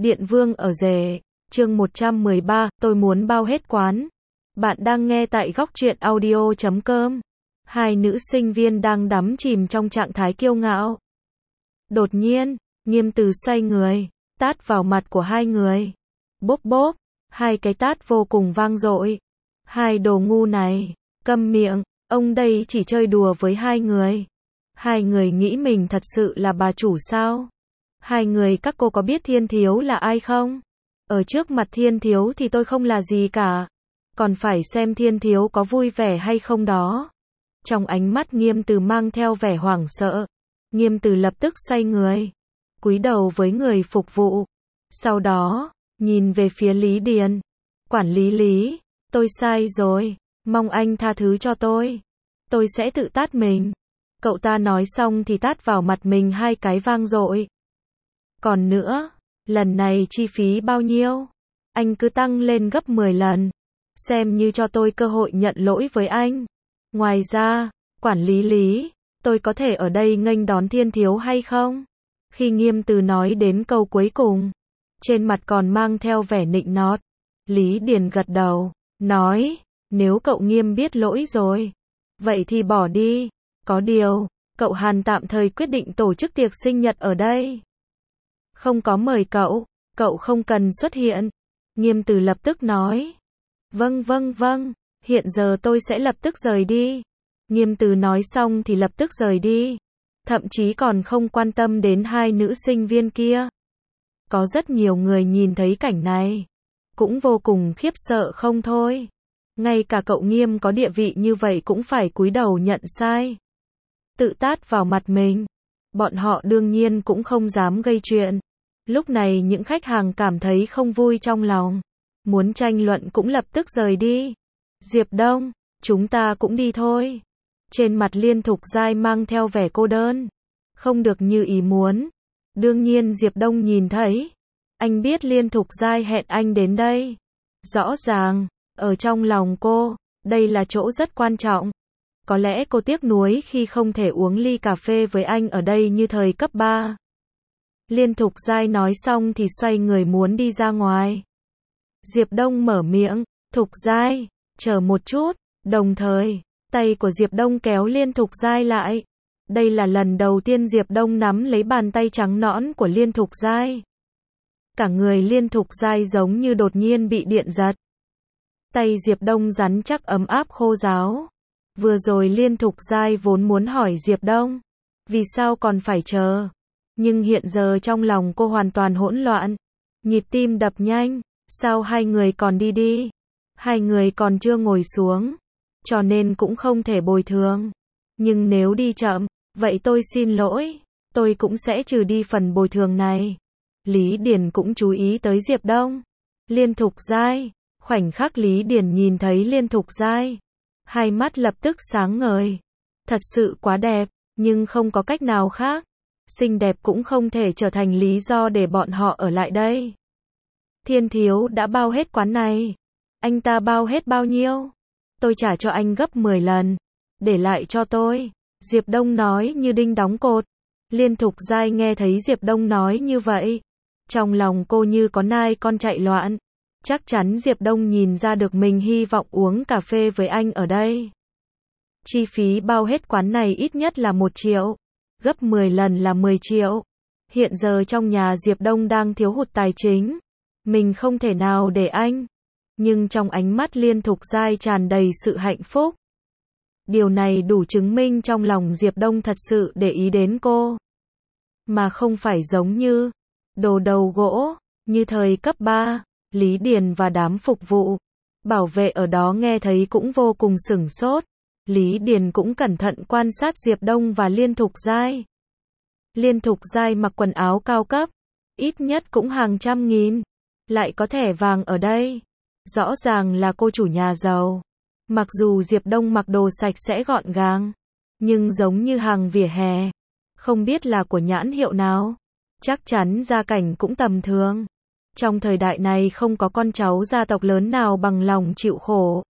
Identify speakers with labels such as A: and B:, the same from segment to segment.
A: Điện Vương ở rể, chương 113, tôi muốn bao hết quán. Bạn đang nghe tại góc truyện audio.com. Hai nữ sinh viên đang đắm chìm trong trạng thái kiêu ngạo. Đột nhiên, Nghiêm Từ xoay người, tát vào mặt của hai người. Bốp bốp, hai cái tát vô cùng vang dội. Hai đồ ngu này, câm miệng, ông đây chỉ chơi đùa với hai người. Hai người nghĩ mình thật sự là bà chủ sao? Hai người các cô có biết Thiên Thiếu là ai không? Ở trước mặt Thiên Thiếu thì tôi không là gì cả. Còn phải xem Thiên Thiếu có vui vẻ hay không đó. Trong ánh mắt Nghiêm Từ mang theo vẻ hoảng sợ. Nghiêm Từ lập tức xoay người, cúi đầu với người phục vụ. Sau đó, nhìn về phía Lý Điền. Quản lý Lý, tôi sai rồi, mong anh tha thứ cho tôi. Tôi sẽ tự tát mình. Cậu ta nói xong thì tát vào mặt mình hai cái vang dội. Còn nữa, lần này chi phí bao nhiêu? Anh cứ tăng lên gấp 10 lần. Xem như cho tôi cơ hội nhận lỗi với anh. Ngoài ra, quản lý Lý, tôi có thể ở đây nghênh đón Thiên Thiếu hay không? Khi Nghiêm Từ nói đến câu cuối cùng, trên mặt còn mang theo vẻ nịnh nọt. Lý Điền gật đầu, nói, nếu cậu Nghiêm biết lỗi rồi, vậy thì bỏ đi. Có điều, cậu Hàn tạm thời quyết định tổ chức tiệc sinh nhật ở đây. Không có mời cậu, cậu không cần xuất hiện. Nghiêm Từ lập tức nói. Vâng, hiện giờ tôi sẽ lập tức rời đi. Nghiêm Từ nói xong thì lập tức rời đi. Thậm chí còn không quan tâm đến hai nữ sinh viên kia. Có rất nhiều người nhìn thấy cảnh này, cũng vô cùng khiếp sợ không thôi. Ngay cả cậu Nghiêm có địa vị như vậy cũng phải cúi đầu nhận sai. Tự tát vào mặt mình. Bọn họ đương nhiên cũng không dám gây chuyện. Lúc này những khách hàng cảm thấy không vui trong lòng. Muốn tranh luận cũng lập tức rời đi. Diệp Đông, chúng ta cũng đi thôi. Trên mặt Liên Thục Giai mang theo vẻ cô đơn. Không được như ý muốn. Đương nhiên Diệp Đông nhìn thấy. Anh biết Liên Thục Giai hẹn anh đến đây. Rõ ràng, ở trong lòng cô, đây là chỗ rất quan trọng. Có lẽ cô tiếc nuối khi không thể uống ly cà phê với anh ở đây như thời cấp 3. Liên Thục Giai nói xong thì xoay người muốn đi ra ngoài. Diệp Đông mở miệng, Thục Giai, chờ một chút, đồng thời, tay của Diệp Đông kéo Liên Thục Giai lại. Đây là lần đầu tiên Diệp Đông nắm lấy bàn tay trắng nõn của Liên Thục Giai. Cả người Liên Thục Giai giống như đột nhiên bị điện giật. Tay Diệp Đông rắn chắc ấm áp khô ráo. Vừa rồi Liên Thục Giai vốn muốn hỏi Diệp Đông, vì sao còn phải chờ? Nhưng hiện giờ trong lòng cô hoàn toàn hỗn loạn. Nhịp tim đập nhanh, sao hai người còn đi? Hai người còn chưa ngồi xuống, cho nên cũng không thể bồi thường. Nhưng nếu đi chậm, vậy tôi xin lỗi, tôi cũng sẽ trừ đi phần bồi thường này. Lý Điền cũng chú ý tới Diệp Đông. Liên Thục Giai, khoảnh khắc Lý Điền nhìn thấy Liên Thục Giai, hai mắt lập tức sáng ngời. Thật sự quá đẹp, nhưng không có cách nào khác. Xinh đẹp cũng không thể trở thành lý do để bọn họ ở lại đây. Thiên Thiếu đã bao hết quán này. Anh ta bao hết bao nhiêu? Tôi trả cho anh gấp 10 lần. Để lại cho tôi. Diệp Đông nói như đinh đóng cột. Liên Thục Giai nghe thấy Diệp Đông nói như vậy. Trong lòng cô như có nai con chạy loạn. Chắc chắn Diệp Đông nhìn ra được mình hy vọng uống cà phê với anh ở đây. Chi phí bao hết quán này ít nhất là 1 triệu. Gấp 10 lần là 10 triệu. Hiện giờ trong nhà Diệp Đông đang thiếu hụt tài chính. Mình không thể nào để anh. Nhưng trong ánh mắt Liên Thục Giai tràn đầy sự hạnh phúc. Điều này đủ chứng minh trong lòng Diệp Đông thật sự để ý đến cô. Mà không phải giống như đồ đầu gỗ, như thời cấp 3, Lý Điền và đám phục vụ, bảo vệ ở đó nghe thấy cũng vô cùng sửng sốt. Lý Điền cũng cẩn thận quan sát Diệp Đông và Liên Thục Giai. Liên Thục Giai mặc quần áo cao cấp, ít nhất cũng hàng trăm nghìn, lại có thẻ vàng ở đây. Rõ ràng là cô chủ nhà giàu. Mặc dù Diệp Đông mặc đồ sạch sẽ gọn gàng, nhưng giống như hàng vỉa hè. Không biết là của nhãn hiệu nào. Chắc chắn gia cảnh cũng tầm thường. Trong thời đại này không có con cháu gia tộc lớn nào bằng lòng chịu khổ.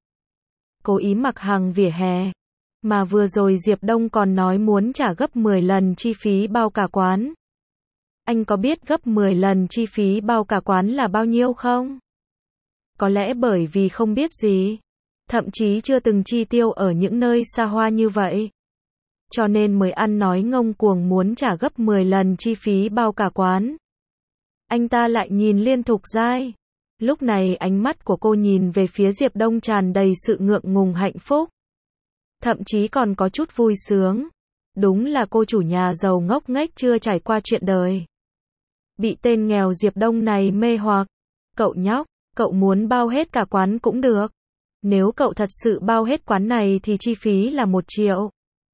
A: Cố ý mặc hàng vỉa hè. Mà vừa rồi Diệp Đông còn nói muốn trả gấp 10 lần chi phí bao cả quán. Anh có biết gấp 10 lần chi phí bao cả quán là bao nhiêu không? Có lẽ bởi vì không biết gì, thậm chí chưa từng chi tiêu ở những nơi xa hoa như vậy, cho nên mới ăn nói ngông cuồng muốn trả gấp 10 lần chi phí bao cả quán. Anh ta lại nhìn Liên Thục Giai. Lúc này ánh mắt của cô nhìn về phía Diệp Đông tràn đầy sự ngượng ngùng hạnh phúc. Thậm chí còn có chút vui sướng. Đúng là cô chủ nhà giàu ngốc nghếch chưa trải qua chuyện đời. Bị tên nghèo Diệp Đông này mê hoặc. Cậu nhóc, cậu muốn bao hết cả quán cũng được. Nếu cậu thật sự bao hết quán này thì chi phí là 1 triệu.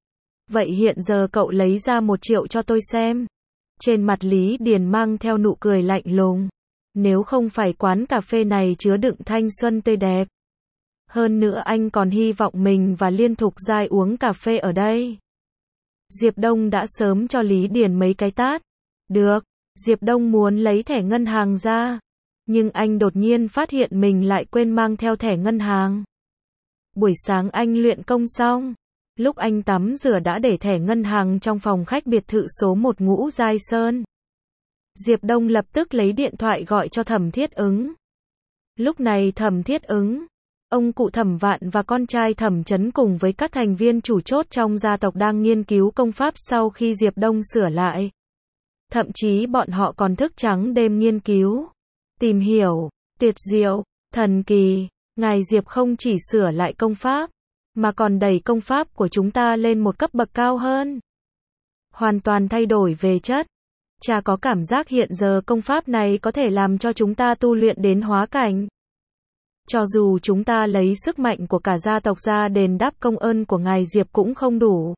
A: Vậy hiện giờ cậu lấy ra 1 triệu cho tôi xem. Trên mặt Lý Điền mang theo nụ cười lạnh lùng. Nếu không phải quán cà phê này chứa đựng thanh xuân tươi đẹp. Hơn nữa anh còn hy vọng mình và Liên Thục Giai uống cà phê ở đây. Diệp Đông đã sớm cho Lý Điền mấy cái tát. Được, Diệp Đông muốn lấy thẻ ngân hàng ra. Nhưng anh đột nhiên phát hiện mình lại quên mang theo thẻ ngân hàng. Buổi sáng anh luyện công xong. Lúc anh tắm rửa đã để thẻ ngân hàng trong phòng khách biệt thự số 1 Ngũ Giai Sơn. Diệp Đông lập tức lấy điện thoại gọi cho Thẩm Thiết Ứng. Lúc này Thẩm Thiết Ứng, ông cụ Thẩm Vạn và con trai Thẩm Chấn cùng với các thành viên chủ chốt trong gia tộc đang nghiên cứu công pháp sau khi Diệp Đông sửa lại. Thậm chí bọn họ còn thức trắng đêm nghiên cứu, tìm hiểu, tuyệt diệu, thần kỳ. Ngài Diệp không chỉ sửa lại công pháp, mà còn đẩy công pháp của chúng ta lên một cấp bậc cao hơn. Hoàn toàn thay đổi về chất. Cha có cảm giác hiện giờ công pháp này có thể làm cho chúng ta tu luyện đến hóa cảnh. Cho dù chúng ta lấy sức mạnh của cả gia tộc ra đền đáp công ơn của ngài Diệp cũng không đủ.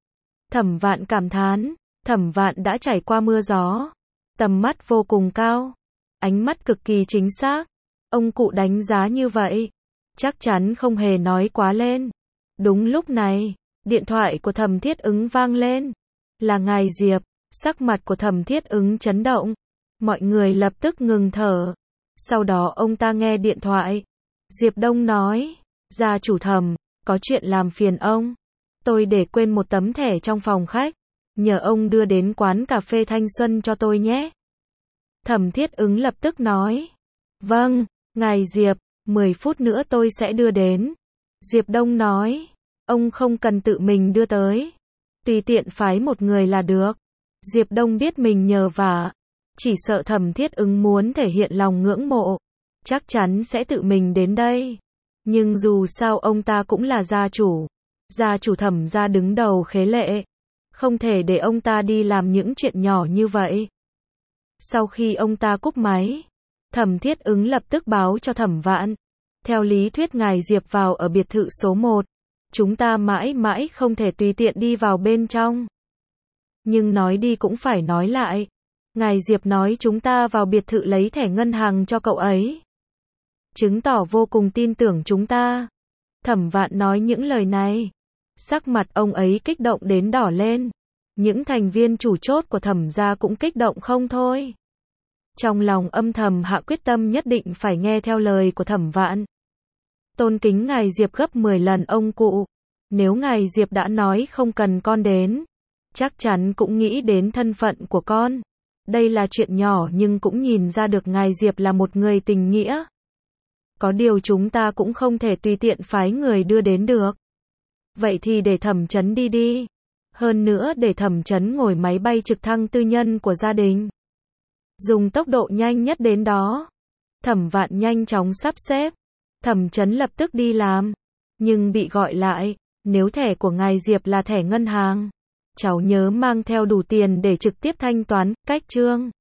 A: Thẩm Vạn cảm thán, Thẩm Vạn đã trải qua mưa gió, tầm mắt vô cùng cao, ánh mắt cực kỳ chính xác. Ông cụ đánh giá như vậy, chắc chắn không hề nói quá lên. Đúng lúc này, điện thoại của Thẩm Thiết Ứng vang lên. Là ngài Diệp. Sắc mặt của Thẩm Thiết Ứng chấn động. Mọi người lập tức ngừng thở. Sau đó ông ta nghe điện thoại. Diệp Đông nói, gia chủ Thẩm, có chuyện làm phiền ông. Tôi để quên một tấm thẻ trong phòng khách. Nhờ ông đưa đến quán cà phê Thanh Xuân cho tôi nhé. Thẩm Thiết Ứng lập tức nói. Vâng, ngài Diệp, 10 phút nữa tôi sẽ đưa đến. Diệp Đông nói, ông không cần tự mình đưa tới. Tùy tiện phái một người là được. Diệp Đông biết mình nhờ vả, chỉ sợ Thẩm Thiết Ứng muốn thể hiện lòng ngưỡng mộ, chắc chắn sẽ tự mình đến đây. Nhưng dù sao ông ta cũng là gia chủ Thẩm gia đứng đầu khế lệ, không thể để ông ta đi làm những chuyện nhỏ như vậy. Sau khi ông ta cúp máy, Thẩm Thiết Ứng lập tức báo cho Thẩm Vạn. Theo lý thuyết ngài Diệp vào ở biệt thự số 1, chúng ta mãi mãi không thể tùy tiện đi vào bên trong. Nhưng nói đi cũng phải nói lại. Ngài Diệp nói chúng ta vào biệt thự lấy thẻ ngân hàng cho cậu ấy, chứng tỏ vô cùng tin tưởng chúng ta. Thẩm Vạn nói những lời này, sắc mặt ông ấy kích động đến đỏ lên. Những thành viên chủ chốt của Thẩm gia cũng kích động không thôi. Trong lòng âm thầm hạ quyết tâm nhất định phải nghe theo lời của Thẩm Vạn. Tôn kính ngài Diệp gấp 10 lần ông cụ. Nếu ngài Diệp đã nói không cần con đến, chắc chắn cũng nghĩ đến thân phận của con. Đây là chuyện nhỏ nhưng cũng nhìn ra được ngài Diệp là một người tình nghĩa. Có điều chúng ta cũng không thể tùy tiện phái người đưa đến được. Vậy thì để Thẩm Chấn đi đi. Hơn nữa để Thẩm Chấn ngồi máy bay trực thăng tư nhân của gia đình, dùng tốc độ nhanh nhất đến đó. Thẩm Vạn nhanh chóng sắp xếp. Thẩm Chấn lập tức đi làm, nhưng bị gọi lại. Nếu thẻ của ngài Diệp là thẻ ngân hàng, cháu nhớ mang theo đủ tiền để trực tiếp thanh toán, cách trương.